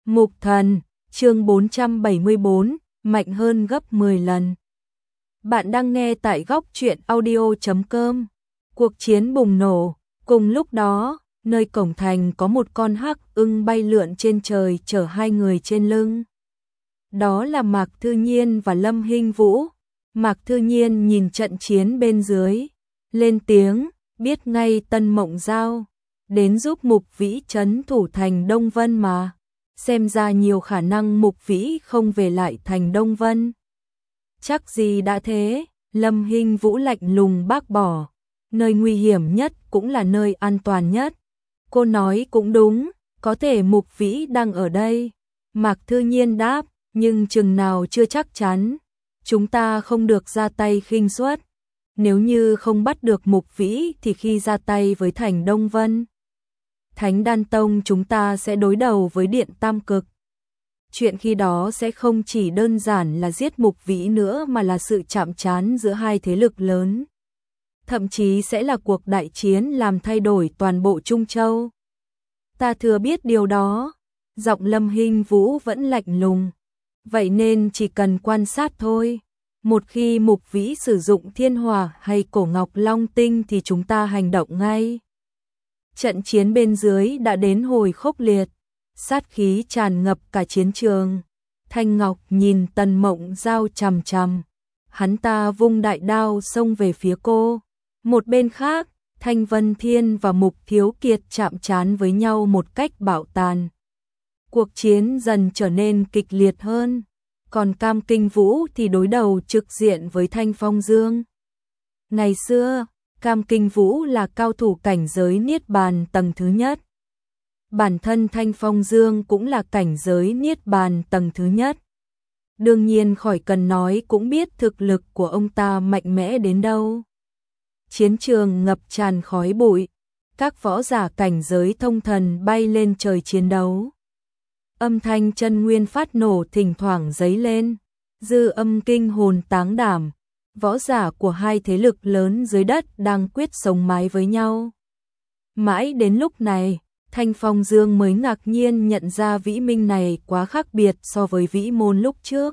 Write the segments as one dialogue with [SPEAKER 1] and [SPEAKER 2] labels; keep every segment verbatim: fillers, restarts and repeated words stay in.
[SPEAKER 1] Mục Thần, chương bốn trăm bảy mươi bốn, mạnh hơn gấp mười lần. Bạn đang nghe tại góc truyện audio chấm com. Cuộc chiến bùng nổ, cùng lúc đó, nơi cổng thành có một con hắc ưng bay lượn trên trời chở hai người trên lưng. Đó là Mạc Thư Nhiên và Lâm Hinh Vũ. Mạc Thư Nhiên nhìn trận chiến bên dưới, lên tiếng, biết ngay Tân Mộng Giao đến giúp Mục Vĩ trấn thủ thành Đông Vân mà. Xem ra nhiều khả năng Mục Vĩ không về lại thành Đông Vân. Chắc gì đã thế, Lâm Hinh Vũ lạnh lùng bác bỏ. Nơi nguy hiểm nhất cũng là nơi an toàn nhất. Cô nói cũng đúng, có thể Mục Vĩ đang ở đây. Mạc Thư Nhiên đáp, nhưng chừng nào chưa chắc chắn. Chúng ta không được ra tay khinh suất. Nếu như không bắt được Mục Vĩ thì khi ra tay với thành Đông Vân, Thánh Đan Tông chúng ta sẽ đối đầu với Điện Tam Cực. Chuyện khi đó sẽ không chỉ đơn giản là giết Mục Vĩ nữa mà là sự chạm trán giữa hai thế lực lớn. Thậm chí sẽ là cuộc đại chiến làm thay đổi toàn bộ Trung Châu. Ta thừa biết điều đó. Giọng Lâm Hinh Vũ vẫn lạnh lùng. Vậy nên chỉ cần quan sát thôi. Một khi Mục Vĩ sử dụng Thiên Hỏa hay Cổ Ngọc Long Tinh thì chúng ta hành động ngay. Trận chiến bên dưới đã đến hồi khốc liệt, sát khí tràn ngập cả chiến trường. Thanh Ngọc nhìn Tần Mộng Giao chằm chằm, hắn ta vung đại đao xông về phía cô. Một bên khác, Thanh Vân Thiên và Mục Thiếu Kiệt chạm trán với nhau một cách bạo tàn. Cuộc chiến dần trở nên kịch liệt hơn, còn Cam Kinh Vũ thì đối đầu trực diện với Thanh Phong Dương. Ngày xưa, Cam Kinh Vũ là cao thủ cảnh giới Niết Bàn tầng thứ nhất. Bản thân Thanh Phong Dương cũng là cảnh giới Niết Bàn tầng thứ nhất. Đương nhiên khỏi cần nói cũng biết thực lực của ông ta mạnh mẽ đến đâu. Chiến trường ngập tràn khói bụi, các võ giả cảnh giới thông thần bay lên trời chiến đấu. Âm thanh chân nguyên phát nổ thỉnh thoảng dấy lên, dư âm kinh hồn táng đảm. Võ giả của hai thế lực lớn dưới đất đang quyết sống mái với nhau. Mãi đến lúc này, Thanh Phong Dương mới ngạc nhiên nhận ra Vĩ Minh này quá khác biệt so với Vĩ Môn lúc trước.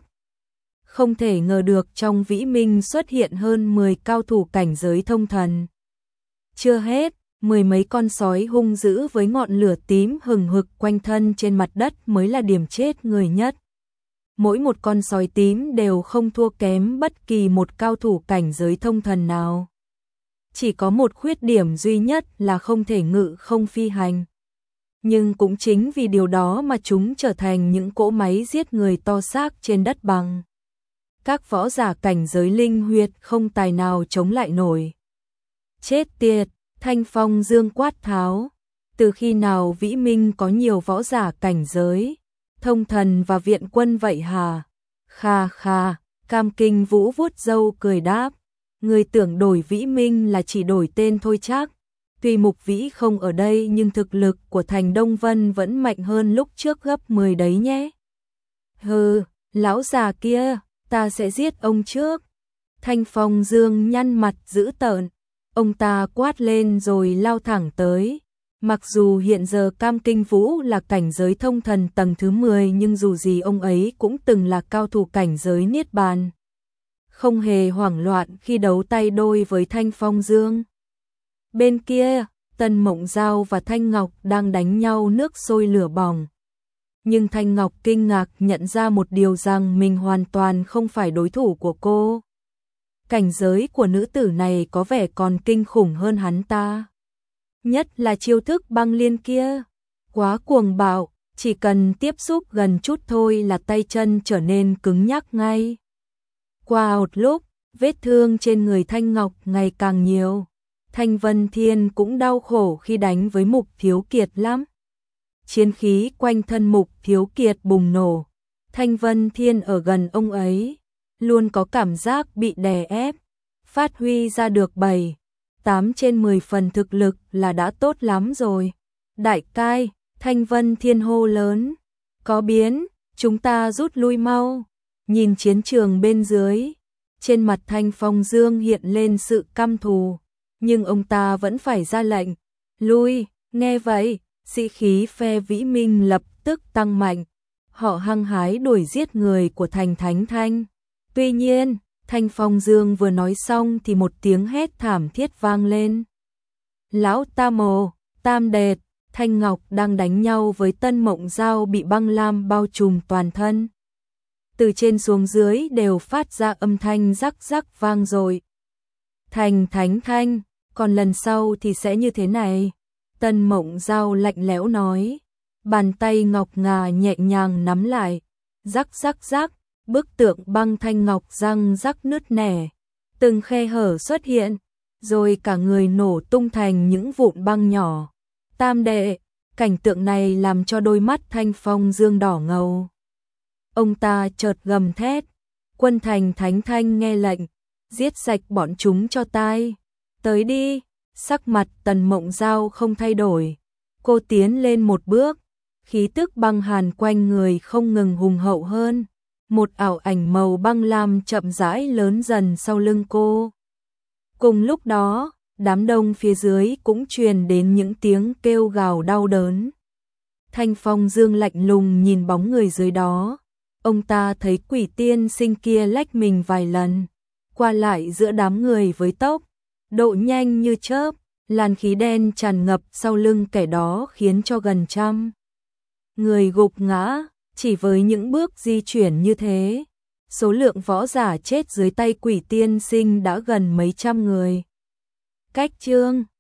[SPEAKER 1] Không thể ngờ được trong Vĩ Minh xuất hiện hơn mười cao thủ cảnh giới thông thần. Chưa hết, mười mấy con sói hung dữ với ngọn lửa tím hừng hực quanh thân trên mặt đất mới là điểm chết người nhất. Mỗi một con sói tím đều không thua kém bất kỳ một cao thủ cảnh giới thông thần nào. Chỉ có một khuyết điểm duy nhất là không thể ngự không phi hành. Nhưng cũng chính vì điều đó mà chúng trở thành những cỗ máy giết người to xác trên đất bằng. Các võ giả cảnh giới linh huyệt không tài nào chống lại nổi. Chết tiệt, Thanh Phong Dương quát tháo. Từ khi nào Vĩ Minh có nhiều võ giả cảnh giới thông thần và viện quân vậy hả? Kha kha, Cam Kinh Vũ vuốt râu cười đáp. Người tưởng đổi Vĩ Minh là chỉ đổi tên thôi chắc. Tuy Mục Vĩ không ở đây nhưng thực lực của thành Đông Vân vẫn mạnh hơn lúc trước gấp mười đấy nhé. Hừ, lão già kia, ta sẽ giết ông trước. Thanh Phong Dương nhăn mặt dữ tợn. Ông ta quát lên rồi lao thẳng tới. Mặc dù hiện giờ Cam Kinh Vũ là cảnh giới thông thần tầng thứ mười nhưng dù gì ông ấy cũng từng là cao thủ cảnh giới Niết Bàn. Không hề hoảng loạn khi đấu tay đôi với Thanh Phong Dương. Bên kia, Tần Mộng Giao và Thanh Ngọc đang đánh nhau nước sôi lửa bỏng. Nhưng Thanh Ngọc kinh ngạc nhận ra một điều rằng mình hoàn toàn không phải đối thủ của cô. Cảnh giới của nữ tử này có vẻ còn kinh khủng hơn hắn ta. Nhất là chiêu thức băng liên kia. Quá cuồng bạo, chỉ cần tiếp xúc gần chút thôi là tay chân trở nên cứng nhắc ngay. Qua một lúc, vết thương trên người Thanh Ngọc ngày càng nhiều. Thanh Vân Thiên cũng đau khổ khi đánh với Mục Thiếu Kiệt lắm. Chiến khí quanh thân Mục Thiếu Kiệt bùng nổ. Thanh Vân Thiên ở gần ông ấy, luôn có cảm giác bị đè ép. Phát huy ra được bảy, tám trên mười phần thực lực là đã tốt lắm rồi. Đại cai, Thanh Vân Thiên hô lớn. Có biến, chúng ta rút lui mau. Nhìn chiến trường bên dưới, trên mặt Thanh Phong Dương hiện lên sự căm thù. Nhưng ông ta vẫn phải ra lệnh. Lui, nghe vậy, sĩ khí phe Vĩ Minh lập tức tăng mạnh. họ hăng hái đuổi giết người của Thành Thánh Thanh. Tuy nhiên, Thanh Phong Dương vừa nói xong thì một tiếng hét thảm thiết vang lên. Lão Tam Ồ, Tam Đệt, Thanh Ngọc đang đánh nhau với Tân Mộng Giao bị băng lam bao trùm toàn thân. Từ trên xuống dưới đều phát ra âm thanh rắc rắc vang dội. Thành Thánh Thanh, còn lần sau thì sẽ như thế này. Tân Mộng Giao lạnh lẽo nói. Bàn tay ngọc ngà nhẹ nhàng nắm lại. Rắc rắc rắc, bức tượng băng thanh ngọc răng rắc nứt nẻ. Từng khe hở xuất hiện, rồi cả người nổ tung thành những vụn băng nhỏ. Tam đệ, cảnh tượng này làm cho đôi mắt Thanh Phong Dương đỏ ngầu. Ông ta chợt gầm thét. Quân Thành Thánh Thanh nghe lệnh, giết sạch bọn chúng cho tai. Tới đi, sắc mặt Tần Mộng Giao không thay đổi. Cô tiến lên một bước, khí tức băng hàn quanh người không ngừng hùng hậu hơn. Một ảo ảnh màu băng lam chậm rãi lớn dần sau lưng cô. Cùng lúc đó, đám đông phía dưới cũng truyền đến những tiếng kêu gào đau đớn. Thanh Phong Dương lạnh lùng nhìn bóng người dưới đó. Ông ta thấy quỷ tiên sinh kia lách mình vài lần, qua lại giữa đám người với tốc độ nhanh như chớp, làn khí đen tràn ngập sau lưng kẻ đó khiến cho gần trăm người gục ngã. Chỉ với những bước di chuyển như thế, số lượng võ giả chết dưới tay quỷ tiên sinh đã gần mấy trăm người. Cách chương